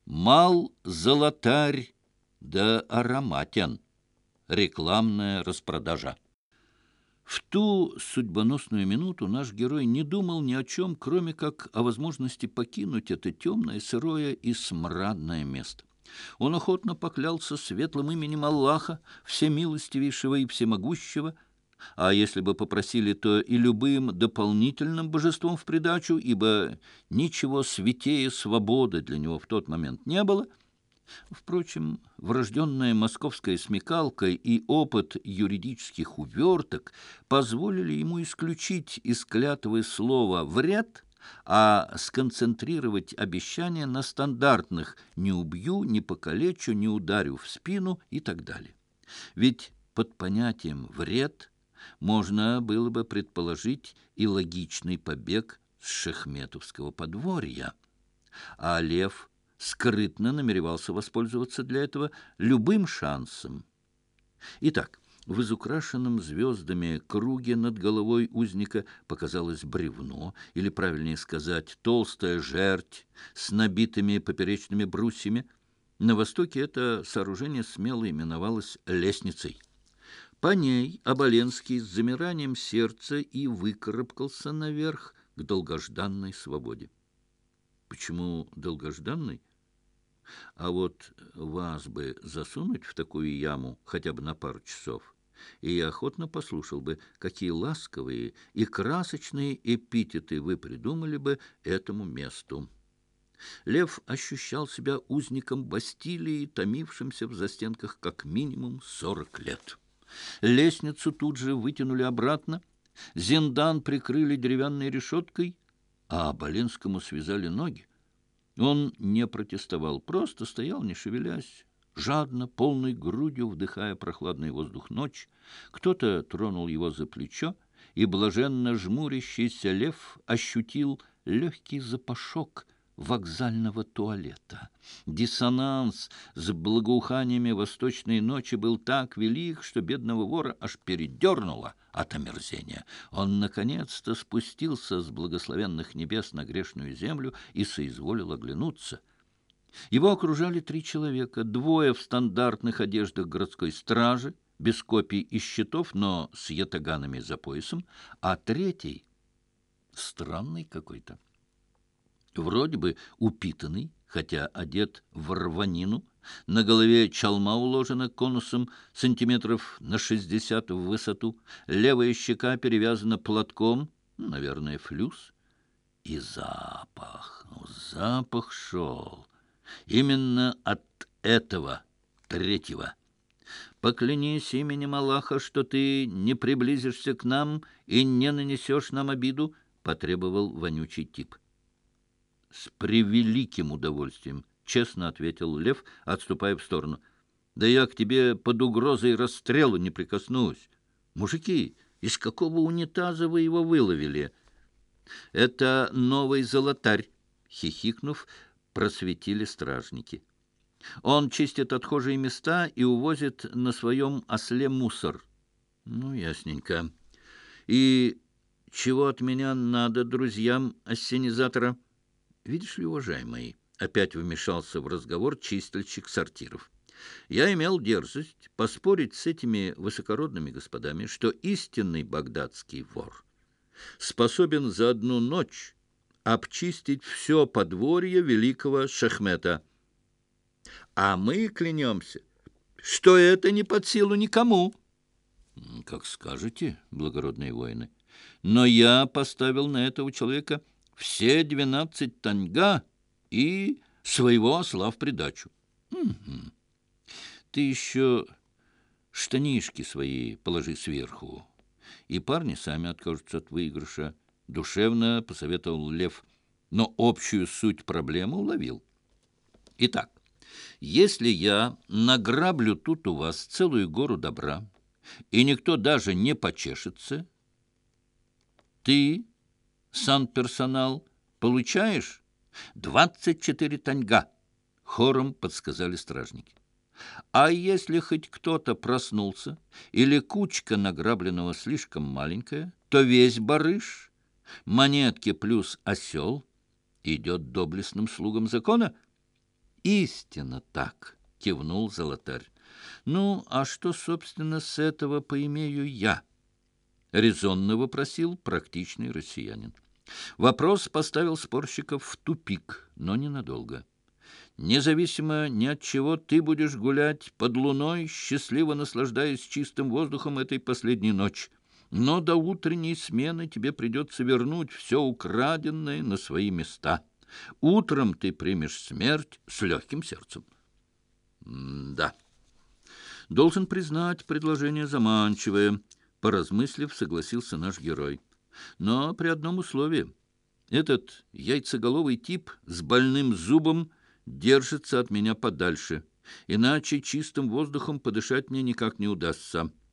Мал золотарь да ароматен. Рекламная распродажа. В ту судьбоносную минуту наш герой не думал ни о чем, кроме как о возможности покинуть это темное, сырое и смрадное место. Он охотно поклялся светлым именем Аллаха, всемилостивейшего и всемогущего, а если бы попросили, то и любым дополнительным божеством в придачу, ибо ничего святее свободы для него в тот момент не было. Впрочем, врожденная московская смекалка и опыт юридических уверток позволили ему исключить из клятвы слова «вряд», а сконцентрировать обещания на стандартных «не убью», «не покалечу», «не ударю в спину» и так далее. Ведь под понятием «вред» можно было бы предположить и логичный побег с шахметовского подворья, а Лев скрытно намеревался воспользоваться для этого любым шансом. Итак, в изукрашенном звездами круге над головой узника показалось бревно, или, правильнее сказать, толстая жерть с набитыми поперечными брусьями. На востоке это сооружение смело именовалось лестницей. По ней Оболенский с замиранием сердца и выкарабкался наверх к долгожданной свободе. Почему долгожданной? А вот вас бы засунуть в такую яму хотя бы на пару часов, и я охотно послушал бы, какие ласковые и красочные эпитеты вы придумали бы этому месту. Лев ощущал себя узником Бастилии, томившимся в застенках как минимум 40 лет. Лестницу тут же вытянули обратно, зиндан прикрыли деревянной решеткой, а Оболенскому связали ноги. Он не протестовал, просто стоял, не шевелясь, жадно, полной грудью вдыхая прохладный воздух ночи. Кто-то тронул его за плечо, и блаженно жмурящийся Лев ощутил легкий запашок вокзального туалета. Диссонанс с благоуханиями восточной ночи был так велик, что бедного вора аж передернуло от омерзения. Он наконец-то спустился с благословенных небес на грешную землю и соизволил оглянуться. Его окружали 3 человека, 2 в стандартных одеждах городской стражи, без копий и щитов, но с ятаганами за поясом, а 3 странный какой-то. Вроде бы упитанный, хотя одет в рванину, на голове чалма уложена конусом сантиметров на 60 в высоту, левая щека перевязана платком, наверное, флюс, и запах, запах шел именно от этого 3-го. «Поклянись именем Аллаха, что ты не приблизишься к нам и не нанесешь нам обиду», — потребовал вонючий тип. «С превеликим удовольствием», — честно ответил Лев, отступая в сторону. «Да я к тебе под угрозой расстрела не прикоснусь. Мужики, из какого унитаза вы его выловили?» «Это новый золотарь», — хихикнув, просветили стражники. «Он чистит отхожие места и увозит на своем осле мусор». «Ну, ясненько. И чего от меня надо друзьям ассенизатора?» «Видишь ли, уважаемый», — опять вмешался в разговор чистильщик сортиров, «я имел дерзость поспорить с этими высокородными господами, что истинный багдадский вор способен за одну ночь обчистить все подворье великого Шахмета. А мы клянемся, что это не под силу никому». «Как скажете, благородные воины, но я поставил на этого человека все 12 таньга и своего осла в придачу». «Угу. Ты еще штанишки свои положи сверху, и парни сами откажутся от выигрыша», — душевно посоветовал Лев, но общую суть проблемы уловил. «Итак, если я награблю тут у вас целую гору добра, и никто даже не почешется, ты, санперсонал, получаешь 24 таньга», — хором подсказали стражники. «А если хоть кто-то проснулся или кучка награбленного слишком маленькая, то весь барыш, монетки плюс осел, идет доблестным слугам закона». Истинно так, кивнул Золотарь. Ну, а что, собственно, с этого поимею я? Резонно вопросил практичный россиянин. Вопрос поставил спорщиков в тупик, но ненадолго. Независимо ни от чего, ты будешь гулять под луной, счастливо наслаждаясь чистым воздухом этой последней ночи. Но до утренней смены тебе придется вернуть все украденное на свои места. Утром ты примешь смерть с легким сердцем. Да. Должен признать, предложение заманчивое. Поразмыслив, согласился наш герой. Но при одном условии. Этот яйцеголовый тип с больным зубом держится от меня подальше. Иначе чистым воздухом подышать мне никак не удастся.